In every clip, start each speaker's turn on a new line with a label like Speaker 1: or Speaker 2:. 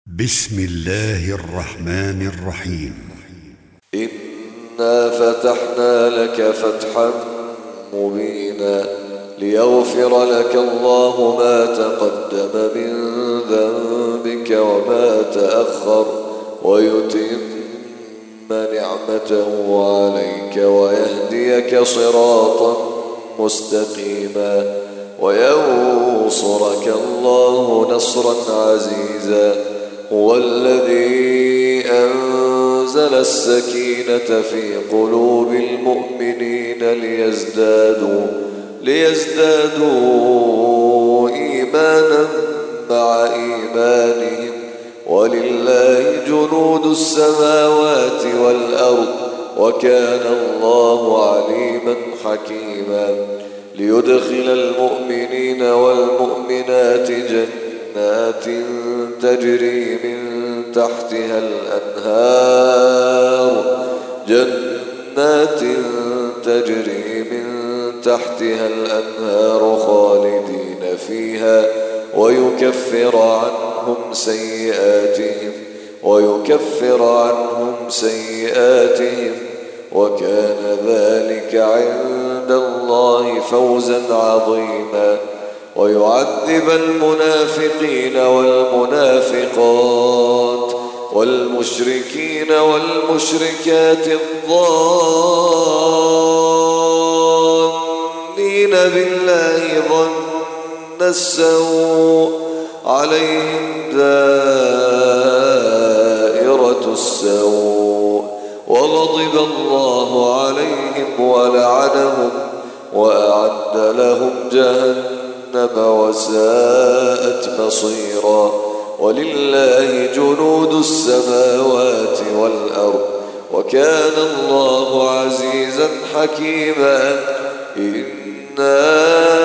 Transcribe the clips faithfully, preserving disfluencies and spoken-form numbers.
Speaker 1: بسم الله الرحمن الرحيم.
Speaker 2: إنا فتحنا لك فتحا مبينا ليغفر لك الله ما تقدم من ذنبك وما تأخر ويتم نعمته عليك ويهديك صراطا مستقيما وينصرك الله نصرا عزيزا. هو الذي أنزل السكينة في قلوب المؤمنين ليزدادوا ليزدادوا إيمانا مع إيمانهم ولله جنود السماوات والأرض وكان الله عليما حكيما. ليدخل المؤمنين والمؤمنات جنات تجري من تحتها الأنهار جنات تجري من تحتها الأنهار خالدين فيها ويكفر عنهم سيئاتهم ويكفر عنهم سيئاتهم وكان ذلك عند الله فوزا عظيما. ويعذب المنافقين والمنافقات والمشركين والمشركات الظانين بالله ظن السوء عليهم دائرة السوء وغضب الله عليهم ولعنهم وأعد لهم جهنم وساءت مصيرا. ولله جنود السماوات والأرض وكان الله عزيزا حكيما. إنا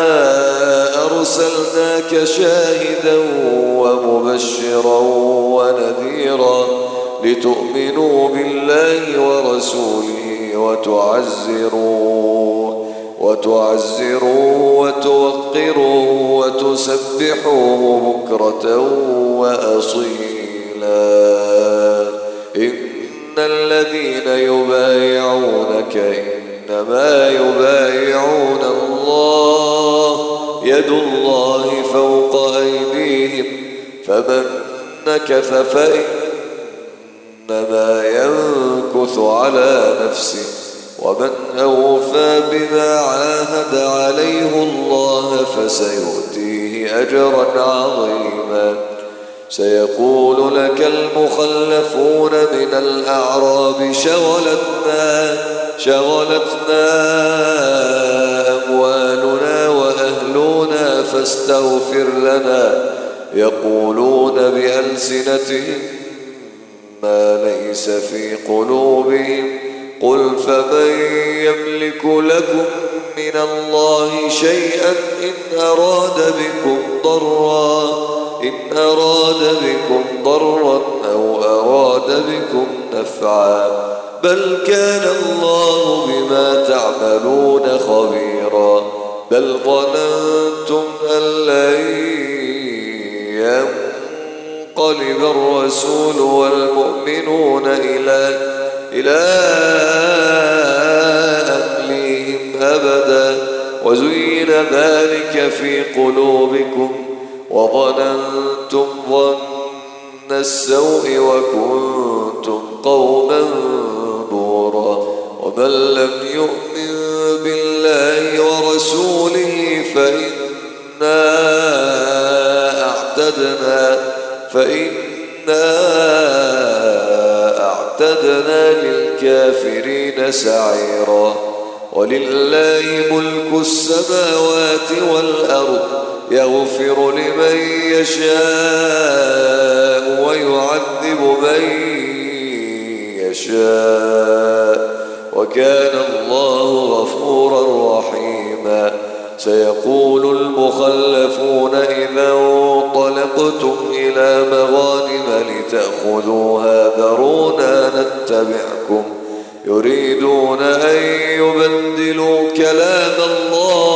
Speaker 2: أرسلناك شاهدا ومبشرا ونذيرا لتؤمنوا بالله ورسوله وتعزروه وتعزروه وتوقروه وتسبحوه بكرة وأصيلا. إن الذين يبايعونك إنما يبايعون الله يد الله فوق أيديهم فمن نكث فإنما ينكث على نفسه ومن أوفى بما عاهد عليه الله فسيؤتيه أجرا عظيما. سيقول لك المخلفون من الأعراب شغلتنا شغلتنا أموالنا وأهلنا فاستغفر لنا يقولون بألسنتهم ما ليس في قلوبهم قل فمن يملك لكم من الله شيئا إن أراد بكم ضرا إن أراد بكم ضرا أو أراد بكم نفعا بل كان الله بما تعملون خبيرا. بل ظننتم أن لن ينقلب الرسول والمؤمنون إلى إلى أهليهم أبدا وزين ذلك في قلوبكم وظننتم ظن السوء وكنتم قوما بورا. ومن لم يؤمن بالله ورسوله فإنا أعتدنا فإنا أعتدنا للكافرين سعيرا. ولله ملك السماوات والأرض يغفر لمن يشاء ويعذب من يشاء وكان الله غفورا رحيما. سيقول المخلفون إذا انطلقتم إلى مغانم لتأخذوها ذرونا نتبعكم يريدون أن يبدلوا كلام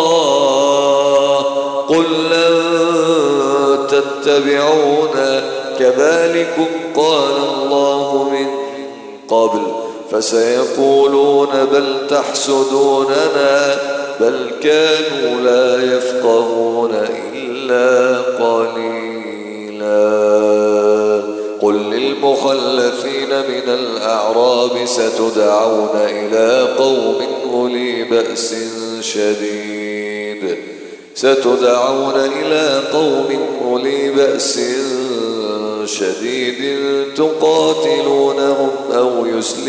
Speaker 2: الله قل لن تتبعونا كذلكم قال الله من قبل فسيقولون بل تحسدوننا بل كانوا لا يفقهون إلا قليلا. قل للمخلفين من الأعراب ستدعون إلى قوم أولي بأس شديد ستدعون إلى قوم أولي بأس شديد تقاتلونهم أو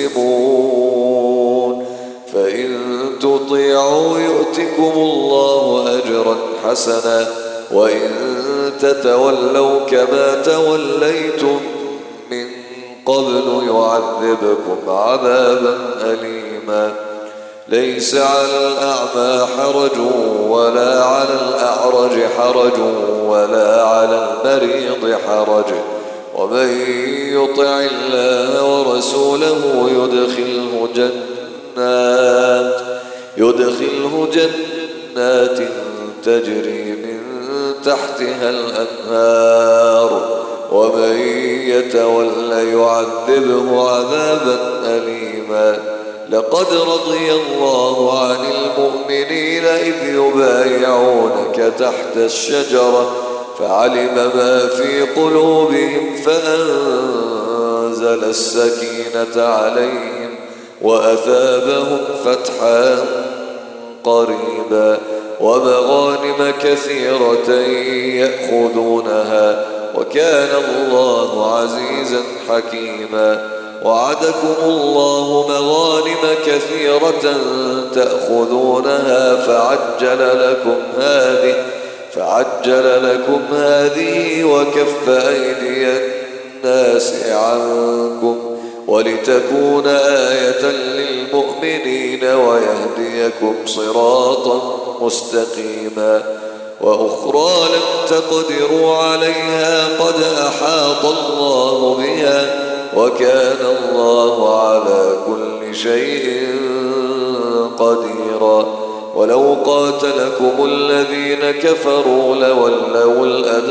Speaker 2: يسلمون فإن تطيعوا يؤتكم الله أجرا حسنا وإن تتولوا كما توليتم من قبل يعذبكم عذابا أليما. ليس على الأعمى حرج ولا على الأعرج حرج ولا على المريض حرج ومن يطع الله ورسوله يدخله جنات يدخله جنات تجري من تحتها الأنهار ومن يتولى يعذبه عذابا أليما. لقد رضي الله عن المؤمنين إذ يبايعونك تحت الشجرة فعلم ما في قلوبهم فأنزل السكينة عليهم وأثابهم فتحا قريبا ومغانم كثيرة يأخذونها وكان الله عزيزا حكيما. وعدكم الله مغانم كثيرة تأخذونها فعجل لكم هذه فعجل لكم هذه وكف أيدي الناس عنكم ولتكون آية للمؤمنين ويهديكم صراطا مستقيما. وأخرى لم تقدروا عليها قد أحاط الله بها وكان الله على كل شيء قديرا. ولو قاتلكم الذين كفروا لولوا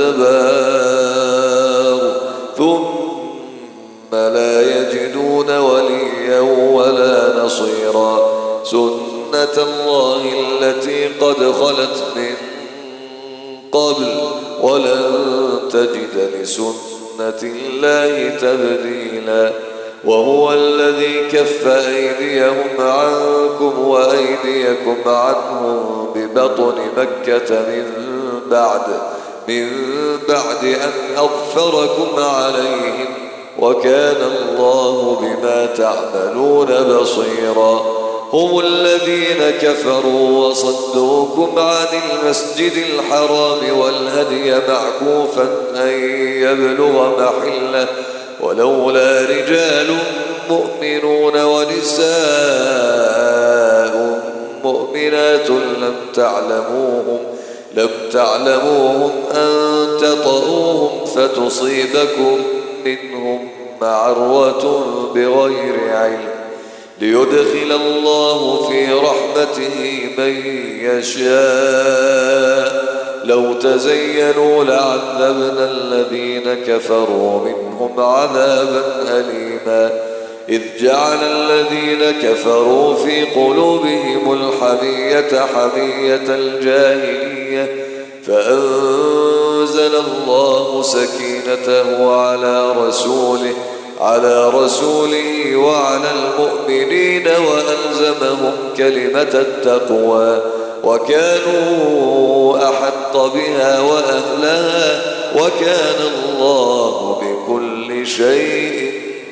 Speaker 2: الأدبار ثم لا يجدون وليا ولا نصيرا. سنة الله التي قد خلت من قبل ولن تجد لسنة الله تبديلا. وهو الذي كف أيديهم عنكم وأيديكم عنهم ببطن مكة من بعد من بعد أن أظفركم عليهم وكان الله بما تعملون بصيرا. هم الذين كفروا وصدوكم عن المسجد الحرام والهدي معكوفا أن يبلغ محله ولولا رجال مؤمنون ونساء مؤمنات لم تعلموهم لم تعلموهم أن تطؤوهم فتصيبكم منهم معرة بغير علم ليدخل الله في رحمته من يشاء. لو تزينوا لعذبنا الذين كفروا منهم عذابا أليما. إذ جعل الذين كفروا في قلوبهم الحمية حمية الجاهلية فأنزل الله سكينته على رسوله على رسوله وعلى المؤمنين وألزمهم كلمة التقوى وكانوا أحق بها وأهلها وكان الله بكل شيء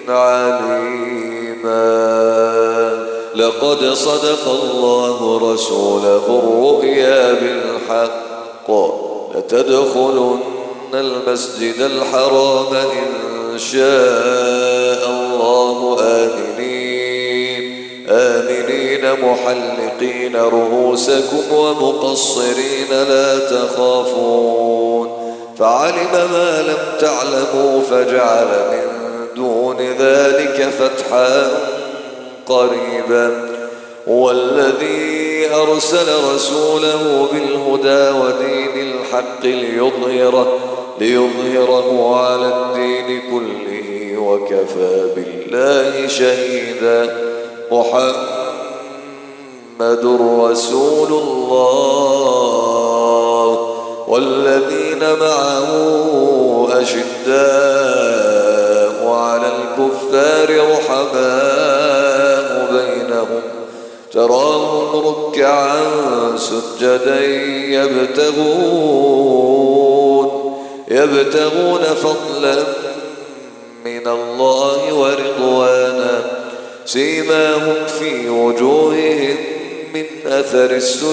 Speaker 2: عليما. لقد صدق الله رسوله الرؤيا بالحق لتدخلن المسجد الحرام إن شاء الله آمنين آمنين محلقين رؤوسكم ومقصرين لا تخافون فعلم ما لم تعلموا فجعل من دون ذلك فتحا قريبا. هو الذي أرسل رسوله بالهدى ودين الحق ليظهره ليظهره على الدين كله وكفى بالله شهيدا. محمد رسول الله والذين معه أشداء على الكفار رحماء بينهم تراهم ركعا سجدا يبتغون يبتغون فضلا من الله ورضوانا سيماهم في وجوههم من أثر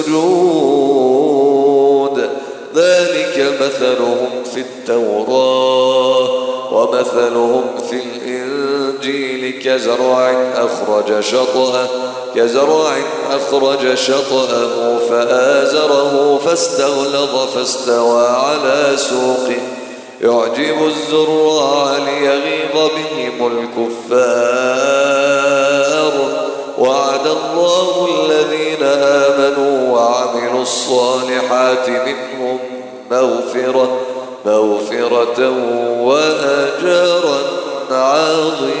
Speaker 2: السجود ذلك مثلهم في التوراة ومثلهم في الإنجيل كزرع أخرج شطأه كزرع أخرج شطأه فآزره فاستغلظ فاستوى على سوقه يعجب الزراع ليغيظ بهم الكفار. وعد الله الذين آمنوا وعملوا الصالحات منهم مغفرة مغفرة وأجرا عظيما.